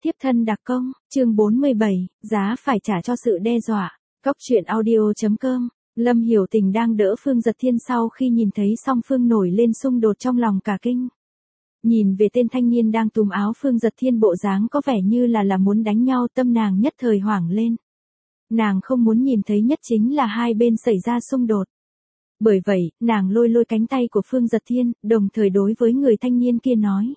Tiếp thân đặc công, chương 47, giá phải trả cho sự đe dọa. Cốc truyện audio.com. Lâm Hiểu Tình đang đỡ Phương Giật Thiên sau khi nhìn thấy song phương nổi lên xung đột trong lòng cả kinh. Nhìn về tên thanh niên đang túm áo Phương Giật Thiên bộ dáng có vẻ như là muốn đánh nhau, tâm nàng nhất thời hoảng lên. Nàng không muốn nhìn thấy nhất chính là hai bên xảy ra xung đột. Bởi vậy, nàng lôi cánh tay của Phương Giật Thiên, đồng thời đối với người thanh niên kia nói.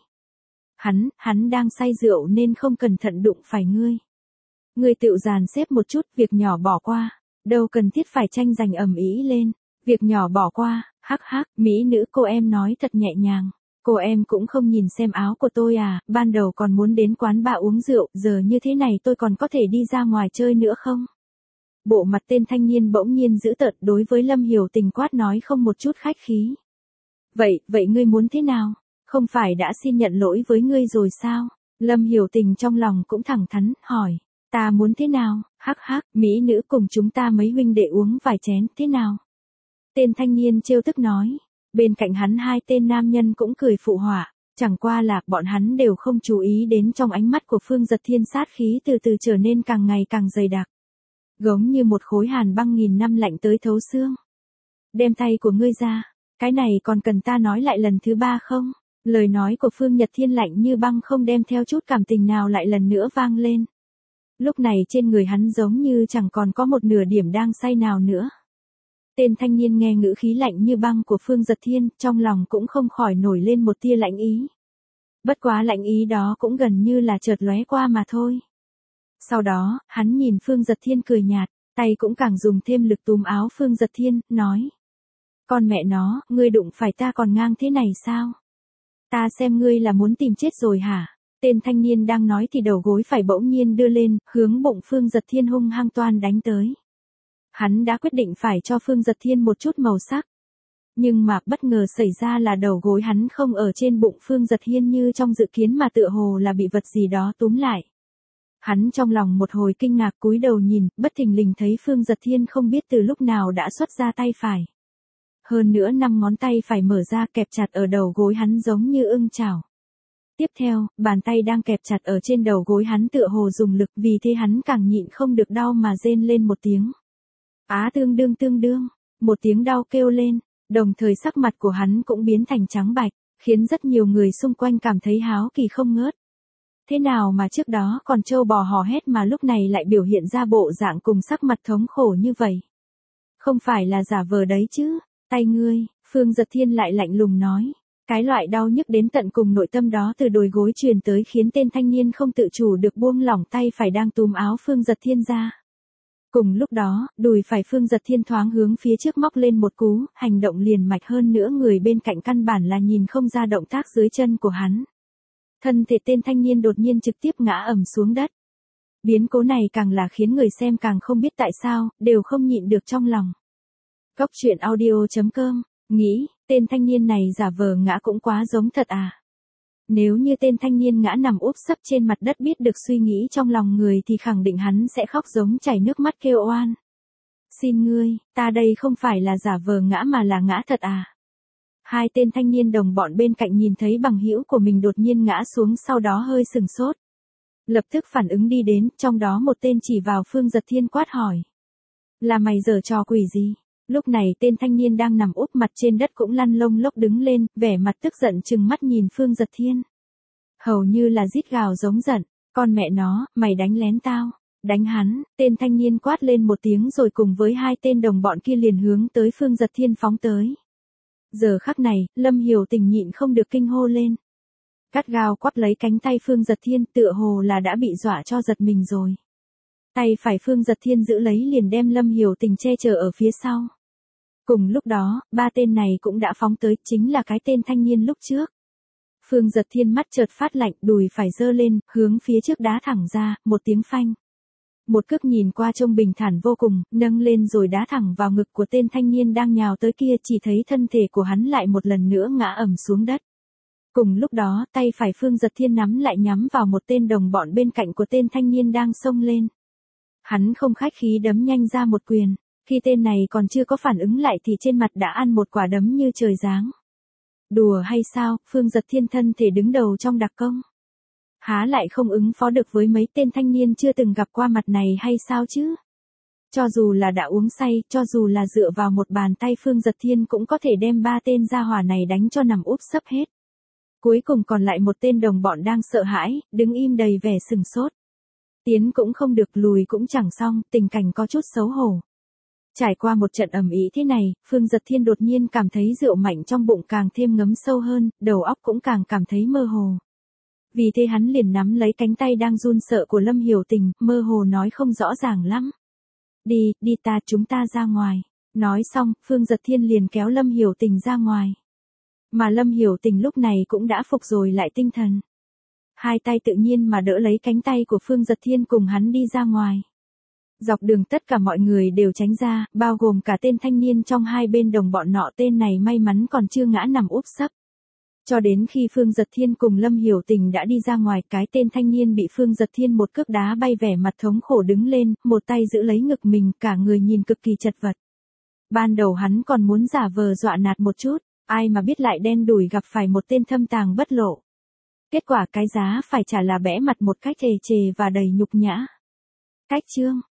Hắn đang say rượu nên không cẩn thận đụng phải ngươi. Ngươi tự dàn xếp một chút, việc nhỏ bỏ qua, đâu cần thiết phải tranh giành ầm ĩ lên. Việc nhỏ bỏ qua, hắc hắc, mỹ nữ cô em nói thật nhẹ nhàng. Cô em cũng không nhìn xem áo của tôi à, ban đầu còn muốn đến quán bar uống rượu, giờ như thế này tôi còn có thể đi ra ngoài chơi nữa không? Bộ mặt tên thanh niên bỗng nhiên dữ tợn đối với Lâm Hiểu Tình quát nói không một chút khách khí. Vậy ngươi muốn thế nào? Không phải đã xin nhận lỗi với ngươi rồi sao? Lâm Hiểu Tình trong lòng cũng thẳng thắn, hỏi. Ta muốn thế nào? Hắc hắc, mỹ nữ cùng chúng ta mấy huynh đệ uống vài chén, thế nào? Tên thanh niên trêu tức nói. Bên cạnh hắn hai tên nam nhân cũng cười phụ họa. Chẳng qua là bọn hắn đều không chú ý đến trong ánh mắt của Phương Giật Thiên sát khí từ từ trở nên càng ngày càng dày đặc. Giống như một khối hàn băng nghìn năm lạnh tới thấu xương. Đem tay của ngươi ra. Cái này còn cần ta nói lại lần thứ ba không? Lời nói của Phương Nhật Thiên lạnh như băng không đem theo chút cảm tình nào lại lần nữa vang lên. Lúc này trên người hắn giống như chẳng còn có một nửa điểm đang say nào nữa. Tên thanh niên nghe ngữ khí lạnh như băng của Phương Giật Thiên, trong lòng cũng không khỏi nổi lên một tia lạnh ý. Bất quá lạnh ý đó cũng gần như là chợt lóe qua mà thôi. Sau đó, hắn nhìn Phương Giật Thiên cười nhạt, tay cũng càng dùng thêm lực túm áo Phương Giật Thiên, nói. Con mẹ nó, ngươi đụng phải ta còn ngang thế này sao? Ta xem ngươi là muốn tìm chết rồi hả? Tên thanh niên đang nói thì đầu gối phải bỗng nhiên đưa lên, hướng bụng Phương Giật Thiên hung hăng toan đánh tới. Hắn đã quyết định phải cho Phương Giật Thiên một chút màu sắc. Nhưng mà bất ngờ xảy ra là đầu gối hắn không ở trên bụng Phương Giật Thiên như trong dự kiến mà tựa hồ là bị vật gì đó túm lại. Hắn trong lòng một hồi kinh ngạc cúi đầu nhìn, bất thình lình thấy Phương Giật Thiên không biết từ lúc nào đã xuất ra tay phải. Hơn nữa 5 ngón tay phải mở ra kẹp chặt ở đầu gối hắn giống như ưng chảo. Tiếp theo, bàn tay đang kẹp chặt ở trên đầu gối hắn tựa hồ dùng lực vì thế hắn càng nhịn không được đau mà rên lên một tiếng. Á tương đương, một tiếng đau kêu lên, đồng thời sắc mặt của hắn cũng biến thành trắng bạch, khiến rất nhiều người xung quanh cảm thấy háo kỳ không ngớt. Thế nào mà trước đó còn trâu bò hò hét mà lúc này lại biểu hiện ra bộ dạng cùng sắc mặt thống khổ như vậy? Không phải là giả vờ đấy chứ? Tay ngươi, Phương Giật Thiên lại lạnh lùng nói. Cái loại đau nhức đến tận cùng nội tâm đó từ đồi gối truyền tới khiến tên thanh niên không tự chủ được buông lỏng tay phải đang túm áo Phương Giật Thiên ra. Cùng lúc đó, đùi phải Phương Giật Thiên thoáng hướng phía trước móc lên một cú, hành động liền mạch hơn nữa người bên cạnh căn bản là nhìn không ra động tác dưới chân của hắn. Thân thể tên thanh niên đột nhiên trực tiếp ngã ầm xuống đất. Biến cố này càng là khiến người xem càng không biết tại sao, đều không nhịn được trong lòng. Cốc truyện audio.com, nghĩ, tên thanh niên này giả vờ ngã cũng quá giống thật à. Nếu như tên thanh niên ngã nằm úp sấp trên mặt đất biết được suy nghĩ trong lòng người thì khẳng định hắn sẽ khóc giống chảy nước mắt kêu oan. Xin ngươi, ta đây không phải là giả vờ ngã mà là ngã thật à. Hai tên thanh niên đồng bọn bên cạnh nhìn thấy bằng hữu của mình đột nhiên ngã xuống sau đó hơi sừng sốt. Lập tức phản ứng đi đến, trong đó một tên chỉ vào Phương Giật Thiên quát hỏi. Là mày giở trò quỷ gì? Lúc này tên thanh niên đang nằm úp mặt trên đất cũng lăn lông lốc đứng lên, vẻ mặt tức giận trừng mắt nhìn Phương Giật Thiên. Hầu như là rít gào giống giận, con mẹ nó, mày đánh lén tao, đánh hắn, tên thanh niên quát lên một tiếng rồi cùng với hai tên đồng bọn kia liền hướng tới Phương Giật Thiên phóng tới. Giờ khắc này, Lâm Hiểu Tình nhịn không được kinh hô lên. Gắt gao quắp lấy cánh tay Phương Giật Thiên tựa hồ là đã bị dọa cho giật mình rồi. Tay phải Phương Giật Thiên giữ lấy liền đem Lâm Hiểu Tình che chở ở phía sau. Cùng lúc đó, ba tên này cũng đã phóng tới, chính là cái tên thanh niên lúc trước. Phương Giật Thiên mắt chợt phát lạnh, đùi phải giơ lên, hướng phía trước đá thẳng ra, một tiếng phanh. Một cước nhìn qua trông bình thản vô cùng, nâng lên rồi đá thẳng vào ngực của tên thanh niên đang nhào tới kia, chỉ thấy thân thể của hắn lại một lần nữa ngã ầm xuống đất. Cùng lúc đó, tay phải Phương Giật Thiên nắm lại nhắm vào một tên đồng bọn bên cạnh của tên thanh niên đang xông lên. Hắn không khách khí đấm nhanh ra một quyền, khi tên này còn chưa có phản ứng lại thì trên mặt đã ăn một quả đấm như trời giáng. Đùa hay sao, Phương Giật Thiên thân thể đứng đầu trong đặc công. Há lại không ứng phó được với mấy tên thanh niên chưa từng gặp qua mặt này hay sao chứ? Cho dù là đã uống say, cho dù là dựa vào một bàn tay Phương Giật Thiên cũng có thể đem ba tên gia hỏa này đánh cho nằm úp sấp hết. Cuối cùng còn lại một tên đồng bọn đang sợ hãi, đứng im đầy vẻ sừng sốt. Tiến cũng không được, lùi cũng chẳng xong, tình cảnh có chút xấu hổ. Trải qua một trận ầm ĩ thế này, Phương Giật Thiên đột nhiên cảm thấy rượu mạnh trong bụng càng thêm ngấm sâu hơn, đầu óc cũng càng cảm thấy mơ hồ. Vì thế hắn liền nắm lấy cánh tay đang run sợ của Lâm Hiểu Tình, mơ hồ nói không rõ ràng lắm. Đi chúng ta ra ngoài. Nói xong, Phương Giật Thiên liền kéo Lâm Hiểu Tình ra ngoài. Mà Lâm Hiểu Tình lúc này cũng đã phục rồi lại tinh thần. Hai tay tự nhiên mà đỡ lấy cánh tay của Phương Giật Thiên cùng hắn đi ra ngoài. Dọc đường tất cả mọi người đều tránh ra, bao gồm cả tên thanh niên trong hai bên đồng bọn nọ, tên này may mắn còn chưa ngã nằm úp sấp. Cho đến khi Phương Giật Thiên cùng Lâm Hiểu Tình đã đi ra ngoài, cái tên thanh niên bị Phương Giật Thiên một cước đá bay vẻ mặt thống khổ đứng lên, một tay giữ lấy ngực mình, cả người nhìn cực kỳ chật vật. Ban đầu hắn còn muốn giả vờ dọa nạt một chút, ai mà biết lại đen đủi gặp phải một tên thâm tàng bất lộ. Kết quả cái giá phải trả là bẽ mặt một cách ề chề và đầy nhục nhã. Cách chương